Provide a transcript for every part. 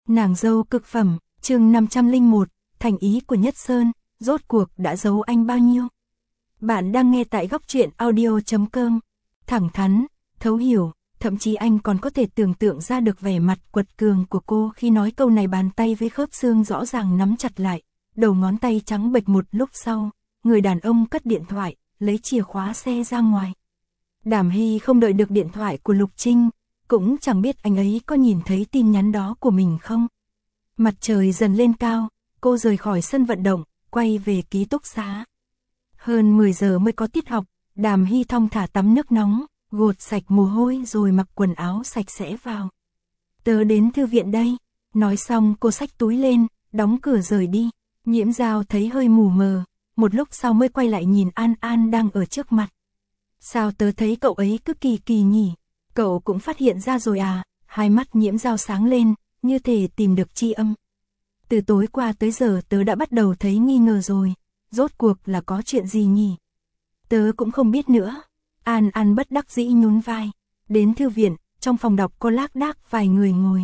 Nàng dâu cực phẩm, chương 501, thành ý của Nhất Sơn, rốt cuộc đã giấu anh bao nhiêu? Bạn đang nghe tại góc truyện audio.com. Thẳng thắn, thấu hiểu, thậm chí anh còn có thể tưởng tượng ra được vẻ mặt quật cường của cô khi nói câu này. Bàn tay với khớp xương rõ ràng nắm chặt lại, đầu ngón tay trắng bệch. Một lúc sau, người đàn ông cất điện thoại, lấy chìa khóa xe ra ngoài. Đàm Hy không đợi được điện thoại của Lục Trinh, cũng chẳng biết anh ấy có nhìn thấy tin nhắn đó của mình không. Mặt trời dần lên cao, cô rời khỏi sân vận động, quay về ký túc xá. Hơn 10 giờ mới có tiết học, Đàm Hy thong thả tắm nước nóng, gột sạch mồ hôi rồi mặc quần áo sạch sẽ vào. Tớ đến thư viện đây. Nói xong cô xách túi lên, đóng cửa rời đi. Nhiễm Giao thấy hơi mù mờ, một lúc sau mới quay lại nhìn An An đang ở trước mặt. Sao tớ thấy cậu ấy cứ kỳ kỳ nhỉ? Cậu cũng phát hiện ra rồi à? Hai mắt Nhiễm Giao sáng lên, như thể tìm được tri âm. Từ tối qua tới giờ tớ đã bắt đầu thấy nghi ngờ rồi. Rốt cuộc là có chuyện gì nhỉ? Tớ cũng không biết nữa. An An bất đắc dĩ nhún vai. Đến thư viện, trong phòng đọc có lác đác vài người ngồi.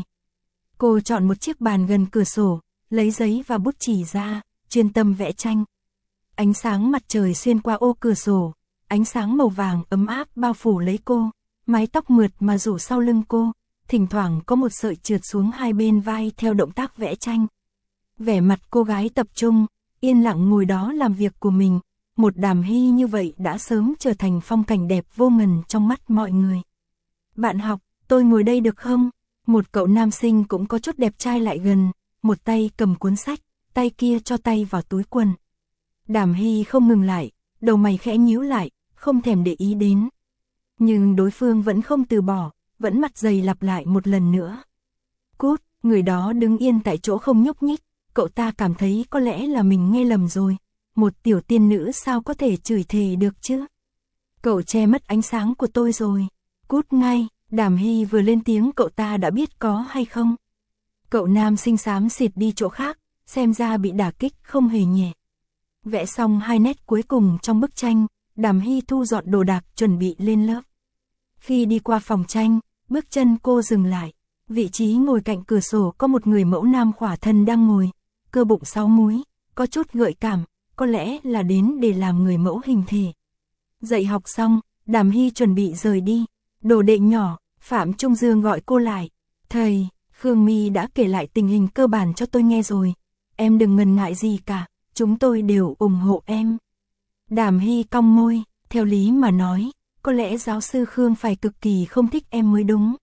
Cô chọn một chiếc bàn gần cửa sổ, lấy giấy và bút chì ra, chuyên tâm vẽ tranh. Ánh sáng mặt trời xuyên qua ô cửa sổ, ánh sáng màu vàng ấm áp bao phủ lấy cô, mái tóc mượt mà rủ sau lưng cô, thỉnh thoảng có một sợi trượt xuống hai bên vai theo động tác vẽ tranh. Vẻ mặt cô gái tập trung, yên lặng ngồi đó làm việc của mình, một Đàm Hy như vậy đã sớm trở thành phong cảnh đẹp vô ngần trong mắt mọi người. Bạn học, tôi ngồi đây được không? Một cậu nam sinh cũng có chút đẹp trai lại gần, một tay cầm cuốn sách, tay kia cho tay vào túi quần. Đàm Hy không ngừng lại, đầu mày khẽ nhíu lại, không thèm để ý đến. Nhưng đối phương vẫn không từ bỏ, vẫn mặt dày lặp lại một lần nữa. Cút, người đó đứng yên tại chỗ không nhúc nhích, cậu ta cảm thấy có lẽ là mình nghe lầm rồi. Một tiểu tiên nữ sao có thể chửi thề được chứ? Cậu che mất ánh sáng của tôi rồi. Cút ngay, Đàm Hy vừa lên tiếng cậu ta đã biết có hay không. Cậu nam sinh xám xịt đi chỗ khác, xem ra bị đả kích không hề nhẹ. Vẽ xong hai nét cuối cùng trong bức tranh, Đàm Hy thu dọn đồ đạc chuẩn bị lên lớp. Khi đi qua phòng tranh, bước chân cô dừng lại. Vị trí ngồi cạnh cửa sổ có một người mẫu nam khỏa thân đang ngồi, cơ bụng 6 múi, có chút gợi cảm, có lẽ là đến để làm người mẫu hình thể. Dạy học xong, Đàm Hy chuẩn bị rời đi. Đồ đệ nhỏ, Phạm Trung Dương gọi cô lại. Thầy, Khương My đã kể lại tình hình cơ bản cho tôi nghe rồi. Em đừng ngần ngại gì cả, chúng tôi đều ủng hộ em. Đàm Hy cong môi, theo lý mà nói, có lẽ giáo sư Khương phải cực kỳ không thích em mới đúng.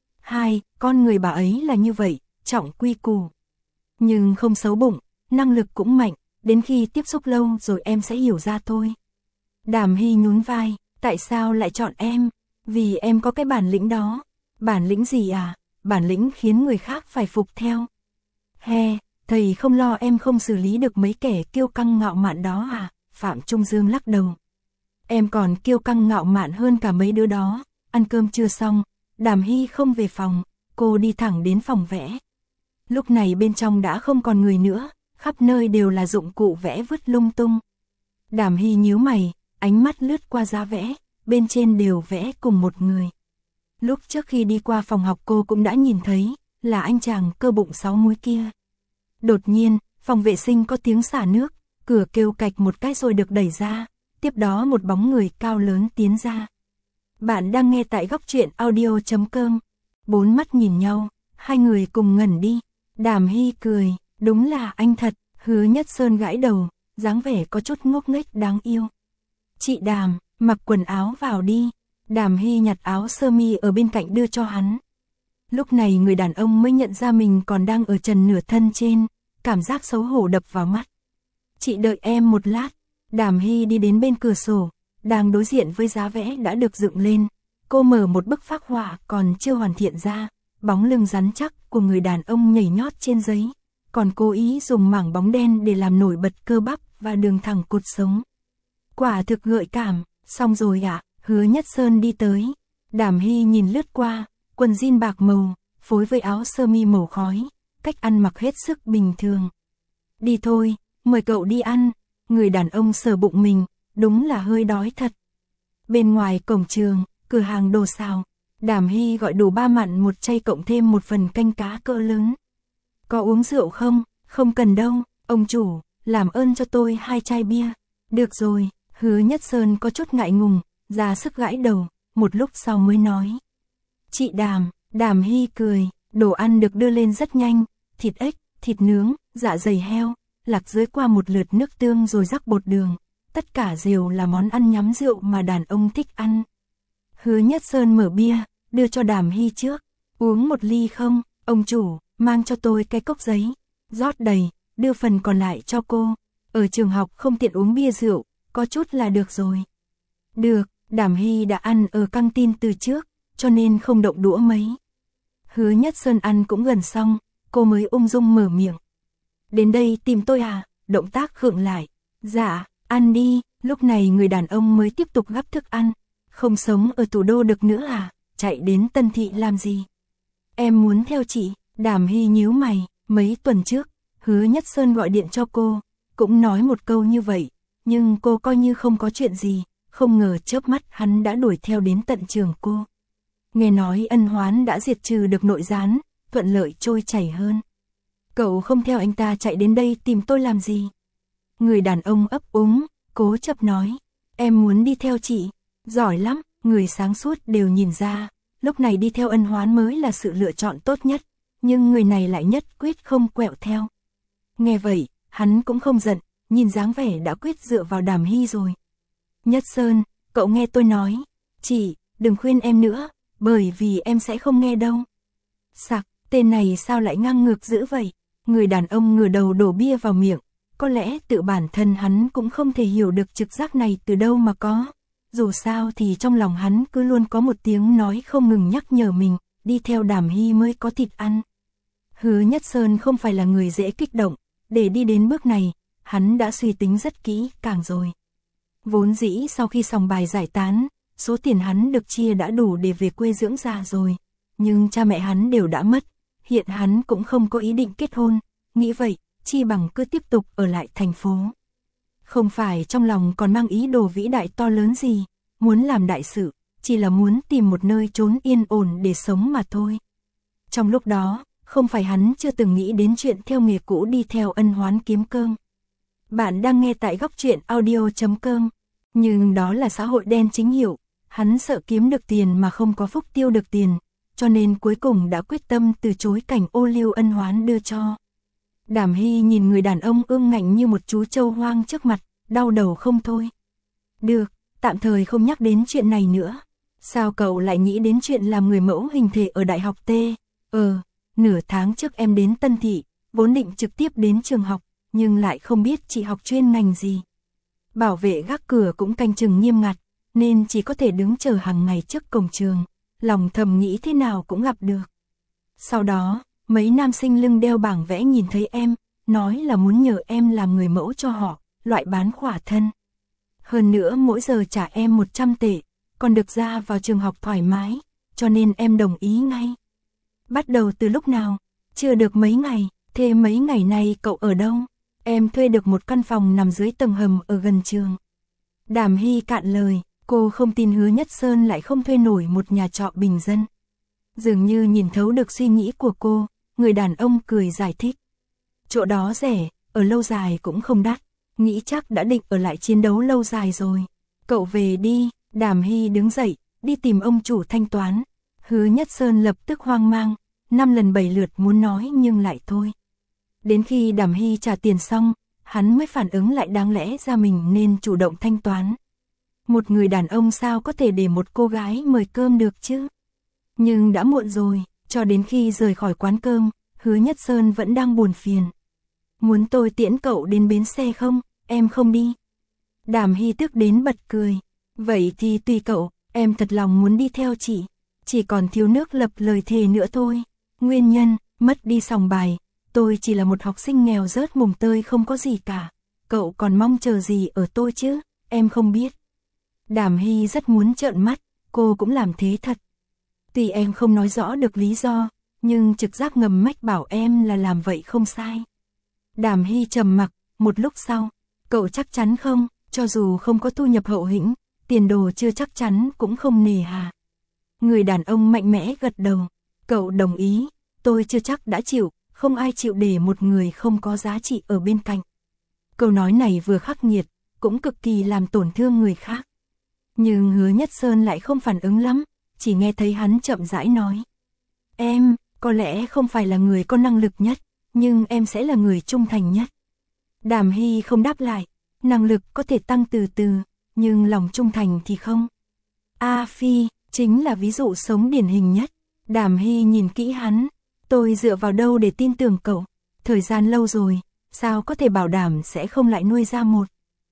Con người bà ấy là như vậy, trọng quy củ. Nhưng không xấu bụng, năng lực cũng mạnh, đến khi tiếp xúc lâu rồi em sẽ hiểu ra thôi. Đàm Hy nhún vai, tại sao lại chọn em? Vì em có cái bản lĩnh đó. Bản lĩnh gì à? Bản lĩnh khiến người khác phải phục theo. Thầy không lo em không xử lý được mấy kẻ kiêu căng ngạo mạn đó à? Phạm Trung Dương lắc đầu. Em còn kiêu căng ngạo mạn hơn cả mấy đứa đó. Ăn cơm chưa xong, Đàm Hy không về phòng, cô đi thẳng đến phòng vẽ. Lúc này bên trong đã không còn người nữa, khắp nơi đều là dụng cụ vẽ vứt lung tung. Đàm Hy nhíu mày, ánh mắt lướt qua giá vẽ, bên trên đều vẽ cùng một người. Lúc trước khi đi qua phòng học cô cũng đã nhìn thấy, là anh chàng cơ bụng 6 múi kia. Đột nhiên, phòng vệ sinh có tiếng xả nước, cửa kêu cạch một cái rồi được đẩy ra, tiếp đó một bóng người cao lớn tiến ra. Bạn đang nghe tại góc truyện audio.com. Bốn mắt nhìn nhau, hai người cùng ngẩn đi. Đàm Hy cười, đúng là anh thật. Hứa Nhất Sơn gãi đầu, dáng vẻ có chút ngốc nghếch đáng yêu. Chị Đàm, mặc quần áo vào đi. Đàm Hy nhặt áo sơ mi ở bên cạnh đưa cho hắn. Lúc này người đàn ông mới nhận ra mình còn đang ở trần nửa thân trên, cảm giác xấu hổ đập vào mắt. Chị đợi em một lát. Đàm Hy đi đến bên cửa sổ, đang đối diện với giá vẽ đã được dựng lên. Cô mở một bức phác họa còn chưa hoàn thiện ra, bóng lưng rắn chắc của người đàn ông nhảy nhót trên giấy, còn cố ý dùng mảng bóng đen để làm nổi bật cơ bắp và đường thẳng cột sống. Quả thực gợi cảm. Xong rồi ạ. Hứa Nhất Sơn đi tới. Đàm Hy nhìn lướt qua, quần jean bạc màu, phối với áo sơ mi màu khói, cách ăn mặc hết sức bình thường. Đi thôi, mời cậu đi ăn. Người đàn ông sờ bụng mình, đúng là hơi đói thật. Bên ngoài cổng trường, cửa hàng đồ xào, Đàm Hy gọi đồ 3 mặn 1 chay cộng thêm một phần canh cá cỡ lớn. Có uống rượu không? Không cần đâu, ông chủ, làm ơn cho tôi 2 chai bia. Được rồi, Hứa Nhất Sơn có chút ngại ngùng, ra sức gãi đầu, một lúc sau mới nói. Chị Đàm, Đàm Hy cười, đồ ăn được đưa lên rất nhanh, thịt ếch, thịt nướng, dạ dày heo, lạc dưới qua một lượt nước tương rồi rắc bột đường, tất cả đều là món ăn nhắm rượu mà đàn ông thích ăn. Hứa Nhất Sơn mở bia, đưa cho Đàm Hy trước, uống một ly không, ông chủ, mang cho tôi cái cốc giấy, rót đầy, đưa phần còn lại cho cô, ở trường học không tiện uống bia rượu, có chút là được rồi. Được, Đàm Hy đã ăn ở căng tin từ trước, cho nên không động đũa mấy. Hứa Nhất Sơn ăn cũng gần xong, cô mới ung dung mở miệng. Đến đây tìm tôi à? Động tác khựng lại. Dạ, ăn đi, lúc này người đàn ông mới tiếp tục gắp thức ăn. Không sống ở thủ đô được nữa à? Chạy đến Tân Thị làm gì? Em muốn theo chị. Đàm Hy nhíu mày, mấy tuần trước, Hứa Nhất Sơn gọi điện cho cô, cũng nói một câu như vậy, nhưng cô coi như không có chuyện gì, không ngờ chớp mắt hắn đã đuổi theo đến tận trường cô. Nghe nói Ân Hoán đã diệt trừ được nội gián, thuận lợi trôi chảy hơn. Cậu không theo anh ta chạy đến đây tìm tôi làm gì? Người đàn ông ấp úng, cố chấp nói, em muốn đi theo chị, giỏi lắm, người sáng suốt đều nhìn ra, lúc này đi theo Ân Hoán mới là sự lựa chọn tốt nhất, nhưng người này lại nhất quyết không quẹo theo. Nghe vậy, hắn cũng không giận, nhìn dáng vẻ đã quyết dựa vào Đàm Hy rồi. Nhất Sơn, cậu nghe tôi nói, chị, đừng khuyên em nữa, bởi vì em sẽ không nghe đâu. Sặc, tên này sao lại ngang ngược dữ vậy? Người đàn ông ngửa đầu đổ bia vào miệng, có lẽ tự bản thân hắn cũng không thể hiểu được trực giác này từ đâu mà có. Dù sao thì trong lòng hắn cứ luôn có một tiếng nói không ngừng nhắc nhở mình, đi theo Đàm Hy mới có thịt ăn. Hứa Nhất Sơn không phải là người dễ kích động, để đi đến bước này, hắn đã suy tính rất kỹ càng rồi. Vốn dĩ sau khi sòng bài giải tán, số tiền hắn được chia đã đủ để về quê dưỡng già rồi, nhưng cha mẹ hắn đều đã mất, hiện hắn cũng không có ý định kết hôn, nghĩ vậy, chi bằng cứ tiếp tục ở lại thành phố. Không phải trong lòng còn mang ý đồ vĩ đại to lớn gì, muốn làm đại sự, chỉ là muốn tìm một nơi trốn yên ổn để sống mà thôi. Trong lúc đó, không phải hắn chưa từng nghĩ đến chuyện theo nghề cũ đi theo Ân Hoán kiếm cơm. Bạn đang nghe tại góc truyện audio.com, nhưng đó là xã hội đen chính hiệu, hắn sợ kiếm được tiền mà không có phúc tiêu được tiền, cho nên cuối cùng đã quyết tâm từ chối cảnh ô liu Ân Hoán đưa cho. Đàm Hy nhìn người đàn ông ương ngạnh như một chú trâu hoang trước mặt, đau đầu không thôi. Được, tạm thời không nhắc đến chuyện này nữa. Sao cậu lại nghĩ đến chuyện làm người mẫu hình thể ở Đại học T? Nửa tháng trước em đến Tân Thị, vốn định trực tiếp đến trường học, nhưng lại không biết chị học chuyên ngành gì. Bảo vệ gác cửa cũng canh chừng nghiêm ngặt, nên chỉ có thể đứng chờ hàng ngày trước cổng trường, lòng thầm nghĩ thế nào cũng gặp được. Sau đó, mấy nam sinh lưng đeo bảng vẽ nhìn thấy em, nói là muốn nhờ em làm người mẫu cho họ, loại bán khỏa thân. Hơn nữa mỗi giờ trả em 100 tệ, còn được ra vào trường học thoải mái, cho nên em đồng ý ngay. Bắt đầu từ lúc nào? Chưa được mấy ngày, thế mấy ngày này cậu ở đâu? Em thuê được một căn phòng nằm dưới tầng hầm ở gần trường. Đàm Hy cạn lời, cô không tin Hứa Nhất Sơn lại không thuê nổi một nhà trọ bình dân. Dường như nhìn thấu được suy nghĩ của cô, người đàn ông cười giải thích. Chỗ đó rẻ, ở lâu dài cũng không đắt, nghĩ chắc đã định ở lại chiến đấu lâu dài rồi. Cậu về đi, Đàm Hy đứng dậy, đi tìm ông chủ thanh toán. Hứa Nhất Sơn lập tức hoang mang, 5 lần 7 lượt muốn nói nhưng lại thôi. Đến khi Đàm Hy trả tiền xong, hắn mới phản ứng lại đáng lẽ ra mình nên chủ động thanh toán. Một người đàn ông sao có thể để một cô gái mời cơm được chứ? Nhưng đã muộn rồi, cho đến khi rời khỏi quán cơm, Hứa Nhất Sơn vẫn đang buồn phiền. Muốn tôi tiễn cậu đến bến xe không? Em không đi. Đàm Hy tức đến bật cười. Vậy thì tùy cậu, em thật lòng muốn đi theo chị. Chỉ còn thiếu nước lập lời thề nữa thôi. Nguyên nhân, mất đi sòng bài. Tôi chỉ là một học sinh nghèo rớt mùng tơi không có gì cả. Cậu còn mong chờ gì ở tôi chứ? Em không biết. Đàm Hy rất muốn trợn mắt, cô cũng làm thế thật. Tuy em không nói rõ được lý do, nhưng trực giác ngầm mách bảo em là làm vậy không sai. Đàm Hy trầm mặc, một lúc sau, cậu chắc chắn không, cho dù không có thu nhập hậu hĩnh, tiền đồ chưa chắc chắn cũng không nề hà. Người đàn ông mạnh mẽ gật đầu, cậu đồng ý, tôi chưa chắc đã chịu, không ai chịu để một người không có giá trị ở bên cạnh. Câu nói này vừa khắc nghiệt, cũng cực kỳ làm tổn thương người khác. Nhưng Hứa Nhất Sơn lại không phản ứng lắm, chỉ nghe thấy hắn chậm rãi nói. Em, có lẽ không phải là người có năng lực nhất, nhưng em sẽ là người trung thành nhất. Đàm Hy không đáp lại, năng lực có thể tăng từ từ, nhưng lòng trung thành thì không. A Phi, chính là ví dụ sống điển hình nhất. Đàm Hy nhìn kỹ hắn, tôi dựa vào đâu để tin tưởng cậu, thời gian lâu rồi, sao có thể bảo đảm sẽ không lại nuôi ra một.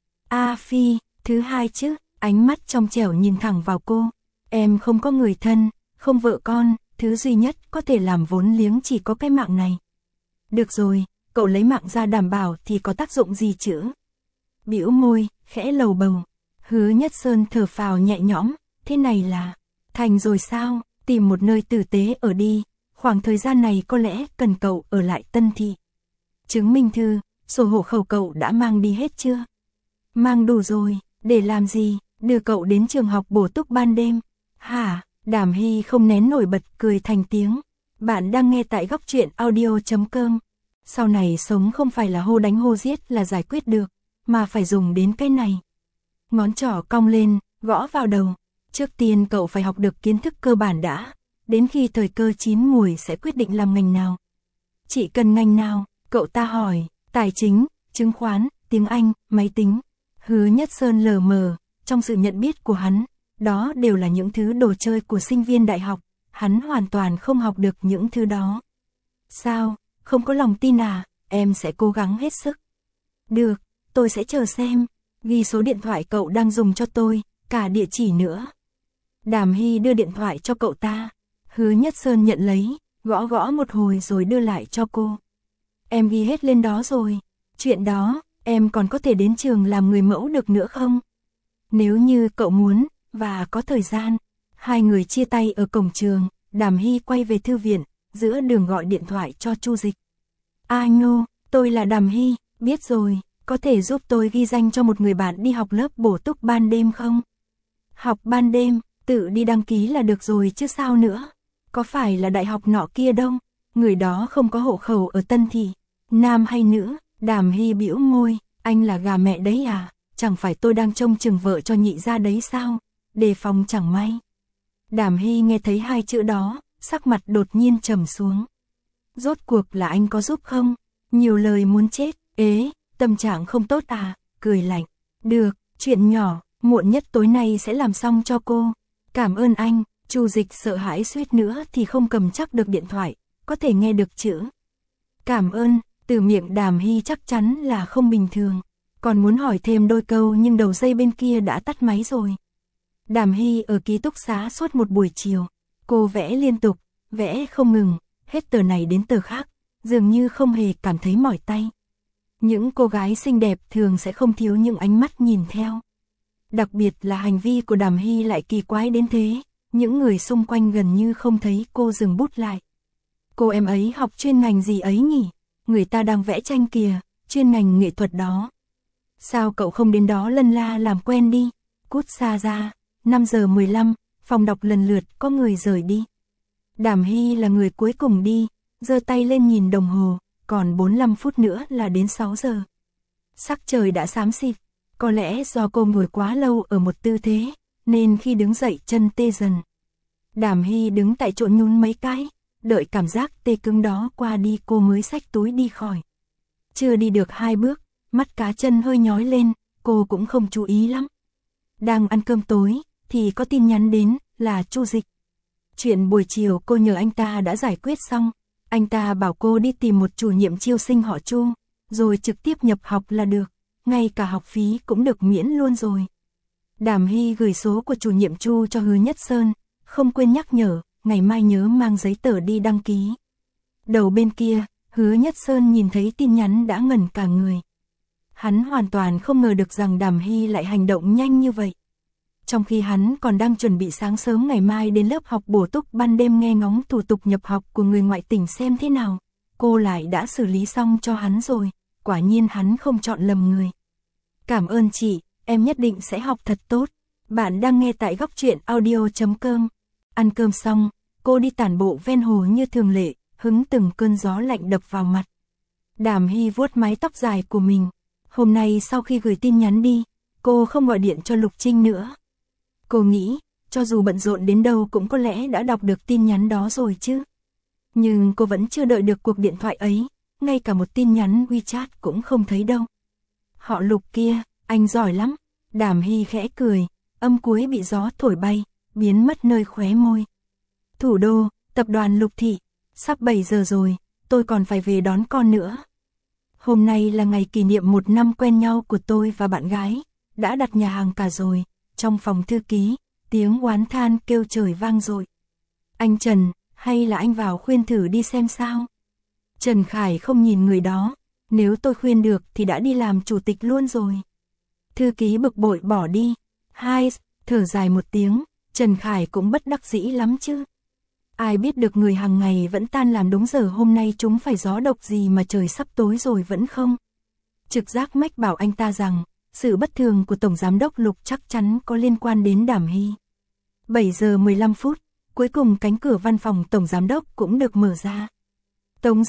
A Phi, thứ hai chứ, ánh mắt trong trẻo nhìn thẳng vào cô. Em không có người thân, không vợ con, thứ duy nhất có thể làm vốn liếng chỉ có cái mạng này. Được rồi, cậu lấy mạng ra đảm bảo thì có tác dụng gì chứ? Bĩu môi, khẽ lầu bầu. Hứa Nhất Sơn thở phào nhẹ nhõm, thế này là thành rồi sao? Tìm một nơi tử tế ở đi, khoảng thời gian này có lẽ cần cậu ở lại Tân Thị. Chứng minh thư, sổ hộ khẩu cậu đã mang đi hết chưa? Mang đủ rồi, để làm gì? Đưa cậu đến trường học bổ túc ban đêm. Hả? Đàm Hy không nén nổi bật cười thành tiếng. Bạn đang nghe tại góc truyện audio.com. Sau này sống không phải là hô đánh hô giết là giải quyết được, mà phải dùng đến cái này. Ngón trỏ cong lên, gõ vào đầu. Trước tiên cậu phải học được kiến thức cơ bản đã, đến khi thời cơ chín mùi sẽ quyết định làm ngành nào. Chỉ cần ngành nào, cậu ta hỏi, tài chính, chứng khoán, tiếng Anh, máy tính. Hứa Nhất Sơn lờ mờ, trong sự nhận biết của hắn, đó đều là những thứ đồ chơi của sinh viên đại học, hắn hoàn toàn không học được những thứ đó. Sao, không có lòng tin à, em sẽ cố gắng hết sức. Được, tôi sẽ chờ xem, ghi số điện thoại cậu đang dùng cho tôi, cả địa chỉ nữa. Đàm Hy đưa điện thoại cho cậu ta, Hứa Nhất Sơn nhận lấy, gõ gõ một hồi rồi đưa lại cho cô. Em ghi hết lên đó rồi, chuyện đó, em còn có thể đến trường làm người mẫu được nữa không? Nếu như cậu muốn, và có thời gian. Hai người chia tay ở cổng trường, Đàm Hy quay về thư viện, giữa đường gọi điện thoại cho Chu Dịch. Nhô, tôi là Đàm Hy, biết rồi, có thể giúp tôi ghi danh cho một người bạn đi học lớp bổ túc ban đêm không? Học ban đêm, tự đi đăng ký là được rồi chứ sao nữa. Có phải là đại học nọ kia đâu, người đó không có hộ khẩu ở Tân Thị. Nam hay nữ? Đàm Hy bĩu môi, anh là gà mẹ đấy à, chẳng phải tôi đang trông chừng vợ cho nhị gia đấy sao, đề phòng chẳng may. Đàm Hy nghe thấy hai chữ đó, sắc mặt đột nhiên trầm xuống. Rốt cuộc là anh có giúp không? Nhiều lời muốn chết, tâm trạng không tốt à, cười lạnh. Được, chuyện nhỏ, muộn nhất tối nay sẽ làm xong cho cô. Cảm ơn anh. Chu Dịch sợ hãi suýt nữa thì không cầm chắc được điện thoại, có thể nghe được chữ cảm ơn, từ miệng Đàm Hy chắc chắn là không bình thường. Còn muốn hỏi thêm đôi câu nhưng đầu dây bên kia đã tắt máy rồi. Đàm Hy ở ký túc xá suốt một buổi chiều, cô vẽ liên tục, vẽ không ngừng, hết tờ này đến tờ khác, dường như không hề cảm thấy mỏi tay. Những cô gái xinh đẹp thường sẽ không thiếu những ánh mắt nhìn theo. Đặc biệt là hành vi của Đàm Hy lại kỳ quái đến thế, những người xung quanh gần như không thấy cô dừng bút lại. Cô em ấy học chuyên ngành gì ấy nhỉ? Người ta đang vẽ tranh kìa, chuyên ngành nghệ thuật đó. Sao cậu không đến đó lân la làm quen đi? Cút xa ra. 5 giờ 15, phòng đọc lần lượt có người rời đi. Đàm Hy là người cuối cùng đi, giơ tay lên nhìn đồng hồ, còn 45 phút nữa là đến 6 giờ. Sắc trời đã xám xịt, có lẽ do cô ngồi quá lâu ở một tư thế, nên khi đứng dậy chân tê dần. Đàm Hy đứng tại chỗ nhún mấy cái, đợi cảm giác tê cứng đó qua đi cô mới xách túi đi khỏi. Chưa đi được 2 bước, mắt cá chân hơi nhói lên, cô cũng không chú ý lắm. Đang ăn cơm tối, thì có tin nhắn đến, là Chu Dịch. Chuyện buổi chiều cô nhờ anh ta đã giải quyết xong, anh ta bảo cô đi tìm một chủ nhiệm chiêu sinh họ Chu, rồi trực tiếp nhập học là được, ngay cả học phí cũng được miễn luôn rồi. Đàm Hy gửi số của chủ nhiệm Chu cho Hứa Nhất Sơn, không quên nhắc nhở, ngày mai nhớ mang giấy tờ đi đăng ký. Đầu bên kia, Hứa Nhất Sơn nhìn thấy tin nhắn đã ngẩn cả người. Hắn hoàn toàn không ngờ được rằng Đàm Hy lại hành động nhanh như vậy. Trong khi hắn còn đang chuẩn bị sáng sớm ngày mai đến lớp học bổ túc ban đêm nghe ngóng thủ tục nhập học của người ngoại tỉnh xem thế nào, cô lại đã xử lý xong cho hắn rồi, quả nhiên hắn không chọn lầm người. Cảm ơn chị, em nhất định sẽ học thật tốt. Bạn đang nghe tại góc truyện audio.com. Ăn cơm xong, cô đi tản bộ ven hồ như thường lệ, hứng từng cơn gió lạnh đập vào mặt. Đàm Hy vuốt mái tóc dài của mình. Hôm nay sau khi gửi tin nhắn đi, cô không gọi điện cho Lục Trinh nữa. Cô nghĩ, cho dù bận rộn đến đâu cũng có lẽ đã đọc được tin nhắn đó rồi chứ. Nhưng cô vẫn chưa đợi được cuộc điện thoại ấy, ngay cả một tin nhắn WeChat cũng không thấy đâu. Họ Lục kia, anh giỏi lắm. Đàm Hy khẽ cười, âm cuối bị gió thổi bay, biến mất nơi khóe môi. Thủ đô, tập đoàn Lục Thị, sắp 7 giờ rồi, tôi còn phải về đón con nữa. Hôm nay là ngày kỷ niệm 1 năm quen nhau của tôi và bạn gái, đã đặt nhà hàng cả rồi. Trong phòng thư ký, tiếng oán than kêu trời vang dội. Anh Trần, hay là anh vào khuyên thử đi xem sao? Trần Khải không nhìn người đó, nếu tôi khuyên được thì đã đi làm chủ tịch luôn rồi. Thư ký bực bội bỏ đi. Hai, thở dài một tiếng, Trần Khải cũng bất đắc dĩ lắm chứ. Ai biết được người hàng ngày vẫn tan làm đúng giờ hôm nay chúng phải gió độc gì mà trời sắp tối rồi vẫn không. Trực giác mách bảo anh ta rằng, sự bất thường của Tổng Giám đốc Lục chắc chắn có liên quan đến Đàm Hy. 7 giờ 15 phút, cuối cùng cánh cửa văn phòng Tổng Giám đốc cũng được mở ra. Tổng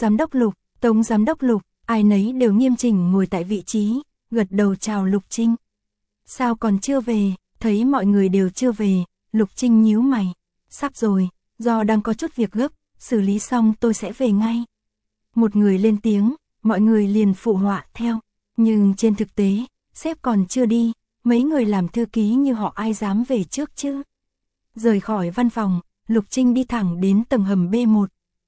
Giám đốc Lục, ai nấy đều nghiêm chỉnh ngồi tại vị trí, gật đầu chào Lục Trinh. Sao còn chưa về? Thấy mọi người đều chưa về, Lục Trinh nhíu mày. Sắp rồi, do đang có chút việc gấp, xử lý xong tôi sẽ về ngay. Một người lên tiếng, mọi người liền phụ họa theo. Nhưng trên thực tế, sếp còn chưa đi, mấy người làm thư ký như họ ai dám về trước chứ. Rời khỏi văn phòng, Lục Trinh đi thẳng đến tầng hầm B1.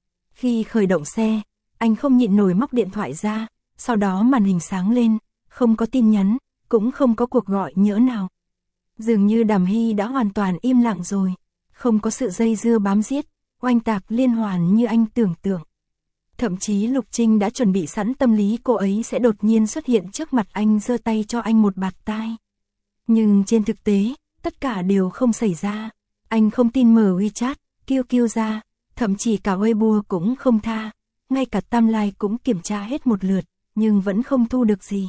Khi khởi động xe, anh không nhịn nổi móc điện thoại ra, sau đó màn hình sáng lên, không có tin nhắn, cũng không có cuộc gọi nhỡ nào. Dường như Đàm Hy đã hoàn toàn im lặng rồi, không có sự dây dưa bám giết, oanh tạc liên hoàn như anh tưởng tượng. Thậm chí Lục Trinh đã chuẩn bị sẵn tâm lý cô ấy sẽ đột nhiên xuất hiện trước mặt anh giơ tay cho anh một bạt tai. Nhưng trên thực tế, tất cả đều không xảy ra. Anh không tin mở WeChat, QQ ra, thậm chí cả Weibo cũng không tha, ngay cả timeline cũng kiểm tra hết một lượt, nhưng vẫn không thu được gì.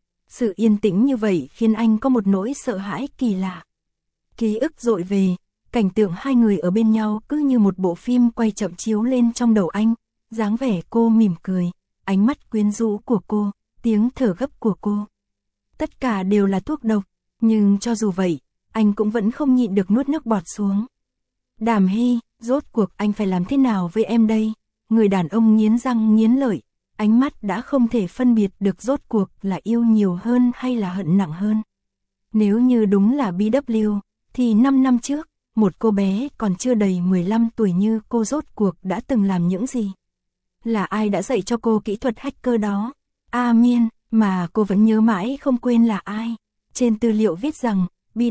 Sự yên tĩnh như vậy khiến anh có một nỗi sợ hãi kỳ lạ. Ký ức dội về, cảnh tượng hai người ở bên nhau cứ như một bộ phim quay chậm chiếu lên trong đầu anh, dáng vẻ cô mỉm cười, ánh mắt quyến rũ của cô, tiếng thở gấp của cô. Tất cả đều là thuốc độc, nhưng cho dù vậy, anh cũng vẫn không nhịn được nuốt nước bọt xuống. Đàm Hy, rốt cuộc anh phải làm thế nào với em đây? Người đàn ông nghiến răng nghiến lợi, ánh mắt đã không thể phân biệt được rốt cuộc là yêu nhiều hơn hay là hận nặng hơn. Nếu như đúng là BW, thì 5 năm trước, một cô bé còn chưa đầy 15 tuổi như cô rốt cuộc đã từng làm những gì? Là ai đã dạy cho cô kỹ thuật hacker đó? Miên, mà cô vẫn nhớ mãi không quên là ai. Trên tư liệu viết rằng,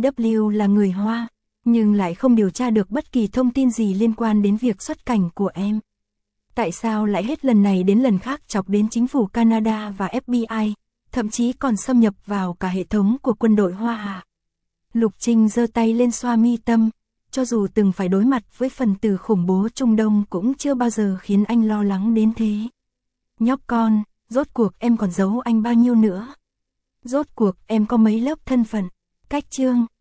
BW là người Hoa, nhưng lại không điều tra được bất kỳ thông tin gì liên quan đến việc xuất cảnh của em. Tại sao lại hết lần này đến lần khác chọc đến chính phủ Canada và FBI, thậm chí còn xâm nhập vào cả hệ thống của quân đội Hoa Hạ? Lục Trinh giơ tay lên xoa mi tâm, cho dù từng phải đối mặt với phần tử khủng bố Trung Đông cũng chưa bao giờ khiến anh lo lắng đến thế. Nhóc con, rốt cuộc em còn giấu anh bao nhiêu nữa? Rốt cuộc em có mấy lớp thân phận? Cách chương